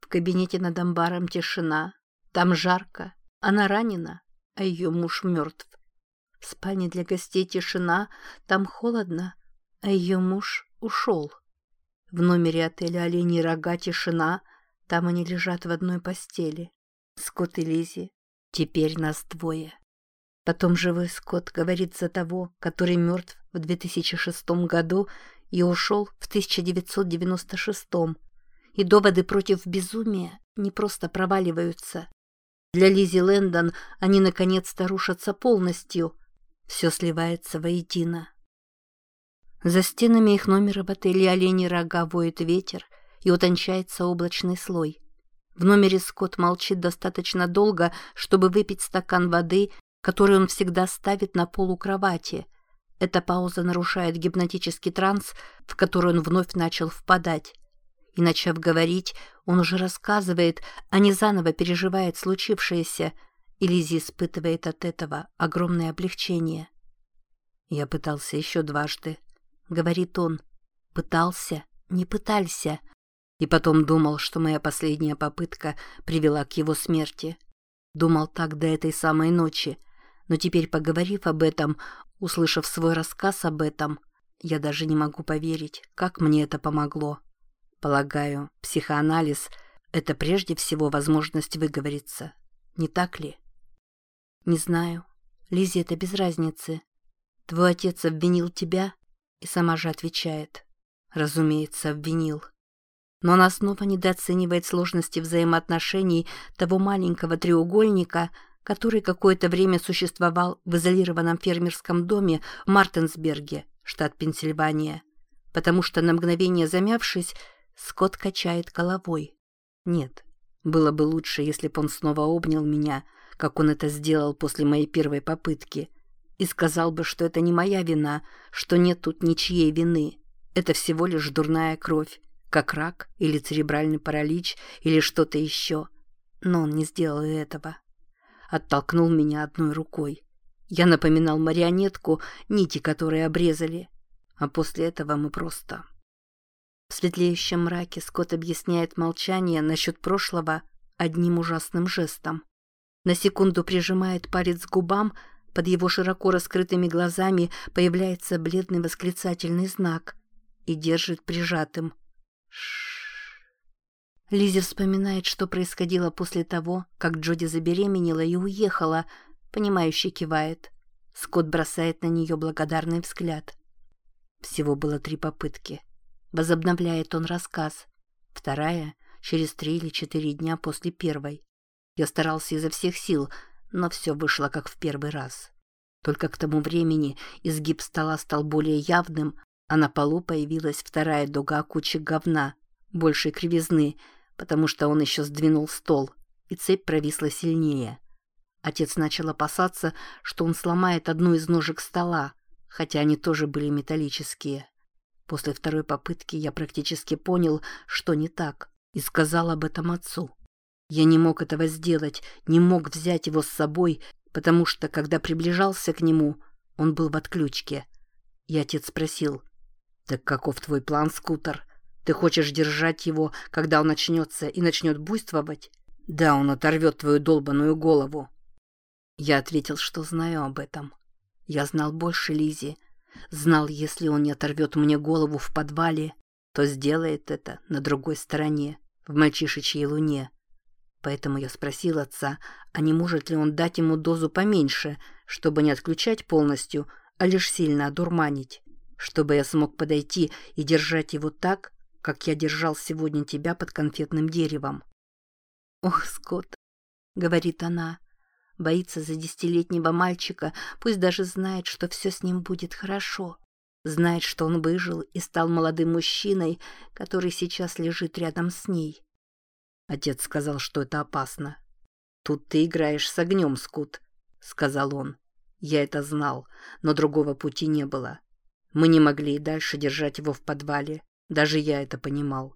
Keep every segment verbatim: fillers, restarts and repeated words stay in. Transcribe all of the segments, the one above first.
В кабинете над амбаром тишина. Там жарко. Она ранена, а ее муж мертв. В спальне для гостей тишина. Там холодно, а ее муж ушел. В номере отеля «Оленьи рога» тишина. Там они лежат в одной постели. Скотт и Лиззи. Теперь нас двое. Потом живой Скотт говорит за того, который мертв в две тысячи шестом году и ушел в тысяча девятьсот девяносто шестом. И доводы против безумия не просто проваливаются. Для Лиззи Лэндон они наконец-то рушатся полностью. Все сливается воедино. За стенами их номера в отеле «Оленьи рога» воет ветер и утончается облачный слой. В номере Скотт молчит достаточно долго, чтобы выпить стакан воды, который он всегда ставит на полу кровати. Эта пауза нарушает гипнотический транс, в который он вновь начал впадать. И, начав говорить, он уже рассказывает, а не заново переживает случившееся, и Лиззи испытывает от этого огромное облегчение. «Я пытался еще дважды», — говорит он. «Пытался, не пытался». И потом думал, что моя последняя попытка привела к его смерти. Думал так до этой самой ночи. Но теперь, поговорив об этом, услышав свой рассказ об этом, я даже не могу поверить, как мне это помогло. Полагаю, психоанализ — это прежде всего возможность выговориться. Не так ли? Не знаю. Лиззи, это без разницы. Твой отец обвинил тебя? И сама же отвечает. Разумеется, обвинил. Но она снова недооценивает сложности взаимоотношений того маленького треугольника, который какое-то время существовал в изолированном фермерском доме в Мартинсберге, штат Пенсильвания. Потому что на мгновение замявшись, Скотт качает головой. Нет, было бы лучше, если бы он снова обнял меня, как он это сделал после моей первой попытки, и сказал бы, что это не моя вина, что нет тут ничьей вины. Это всего лишь дурная кровь, как рак или церебральный паралич или что-то еще. Но он не сделал этого. Оттолкнул меня одной рукой. Я напоминал марионетку, нити которой обрезали. А после этого мы просто... В светлеющем мраке Скотт объясняет молчание насчет прошлого одним ужасным жестом. На секунду прижимает палец к губам, под его широко раскрытыми глазами появляется бледный восклицательный знак и держит прижатым. Лиззи вспоминает, что происходило после того, как Джоди забеременела и уехала, понимающе кивает. Скотт бросает на нее благодарный взгляд. Всего было три попытки. Возобновляет он рассказ. Вторая — через три или четыре дня после первой. Я старался изо всех сил, но все вышло как в первый раз. Только к тому времени изгиб стола стал более явным, а на полу появилась вторая дуга кучек говна, большей кривизны, потому что он еще сдвинул стол, и цепь провисла сильнее. Отец начал опасаться, что он сломает одну из ножек стола, хотя они тоже были металлические. После второй попытки я практически понял, что не так, и сказал об этом отцу. Я не мог этого сделать, не мог взять его с собой, потому что, когда приближался к нему, он был в отключке. И отец спросил: «Так каков твой план, Скутер? Ты хочешь держать его, когда он начнется и начнет буйствовать? Да, он оторвет твою долбаную голову». Я ответил, что знаю об этом. Я знал больше Лиззи. Знал, если он не оторвет мне голову в подвале, то сделает это на другой стороне, в мальчишечьей луне. Поэтому я спросил отца, а не может ли он дать ему дозу поменьше, чтобы не отключать полностью, а лишь сильно одурманить, чтобы я смог подойти и держать его так, как я держал сегодня тебя под конфетным деревом. «Ох, Скотт», — говорит она, — боится за десятилетнего мальчика, пусть даже знает, что все с ним будет хорошо. Знает, что он выжил и стал молодым мужчиной, который сейчас лежит рядом с ней. Отец сказал, что это опасно. «Тут ты играешь с огнем, Скут», — сказал он. Я это знал, но другого пути не было. Мы не могли и дальше держать его в подвале. Даже я это понимал.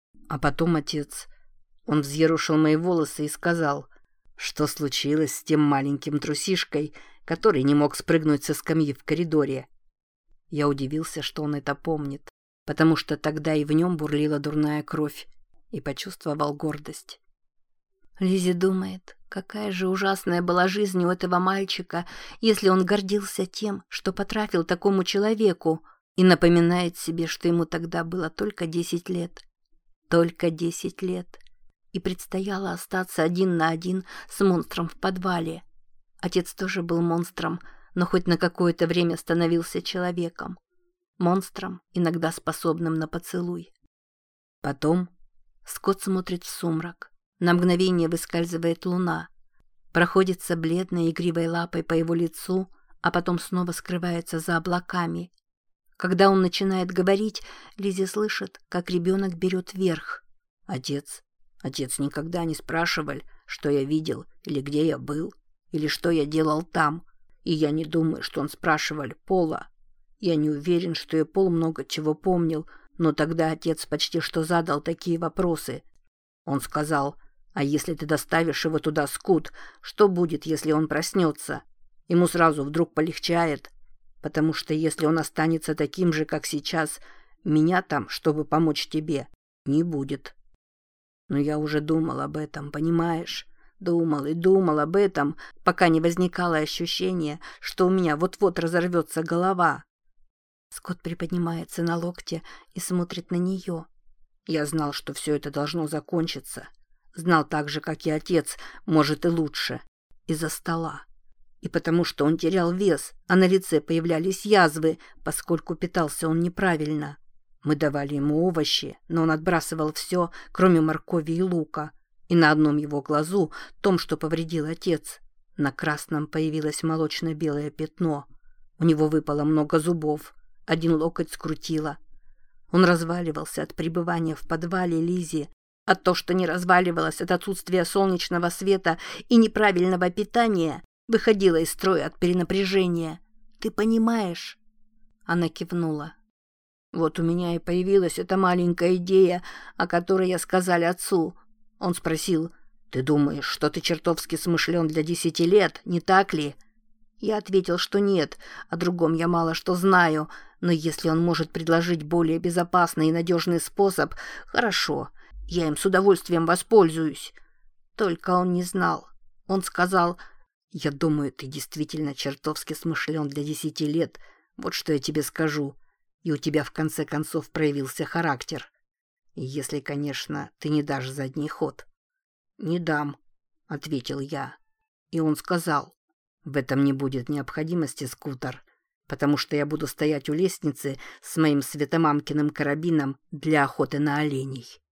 А потом отец... Он взъерушил мои волосы и сказал... Что случилось с тем маленьким трусишкой, который не мог спрыгнуть со скамьи в коридоре? Я удивился, что он это помнит, потому что тогда и в нем бурлила дурная кровь. и почувствовал гордость. Лиззи думает, какая же ужасная была жизнь у этого мальчика, если он гордился тем, что потрафил такому человеку, и напоминает себе, что ему тогда было только десять лет. Только десять лет. И предстояло остаться один на один с монстром в подвале. Отец тоже был монстром, но хоть на какое-то время становился человеком. Монстром, иногда способным на поцелуй. Потом Скотт смотрит в сумрак. На мгновение выскальзывает луна. Проходится бледной игривой лапой по его лицу, а потом снова скрывается за облаками. Когда он начинает говорить, Лиззи слышит, как ребенок берет верх. «Отец, отец никогда не спрашивал, что я видел, или где я был, или что я делал там. И я не думаю, что он спрашивал Пола. Я не уверен, что и Пол много чего помнил, но тогда отец почти что задал такие вопросы. Он сказал: «А если ты доставишь его туда, Скут, что будет, если он проснется?» Ему сразу вдруг полегчает, потому что если он останется таким же, как сейчас, меня там, чтобы помочь тебе, не будет. Но я уже думал об этом, понимаешь? Думал и думал об этом, пока не возникало ощущение, что у меня вот-вот разорвется голова. Скотт приподнимается на локте и смотрит на нее. Я знал, что все это должно закончиться. Знал так же, как и отец, может и лучше. Из-за стола. И потому что он терял вес, а на лице появлялись язвы, поскольку питался он неправильно. Мы давали ему овощи, но он отбрасывал все, кроме моркови и лука. И на одном его глазу, том, что повредил отец, на красном появилось молочно-белое пятно. У него выпало много зубов. Один локоть скрутило. Он разваливался от пребывания в подвале Лиззи, а то, что не разваливалось от отсутствия солнечного света и неправильного питания, выходило из строя от перенапряжения. Ты понимаешь?» Она кивнула. «Вот у меня и появилась эта маленькая идея, о которой я сказал отцу. Он спросил: «Ты думаешь, что ты чертовски смышлен для десяти лет, не так ли?» Я ответил, что нет, о другом я мало что знаю, но если он может предложить более безопасный и надежный способ, хорошо, я им с удовольствием воспользуюсь. Только он не знал. Он сказал: «Я думаю, ты действительно чертовски смышлен для десяти лет, вот что я тебе скажу, и у тебя в конце концов проявился характер. Если, конечно, ты не дашь задний ход». «Не дам», — ответил я. И он сказал: «В этом не будет необходимости, Скутер, потому что я буду стоять у лестницы с моим светомамкиным карабином для охоты на оленей».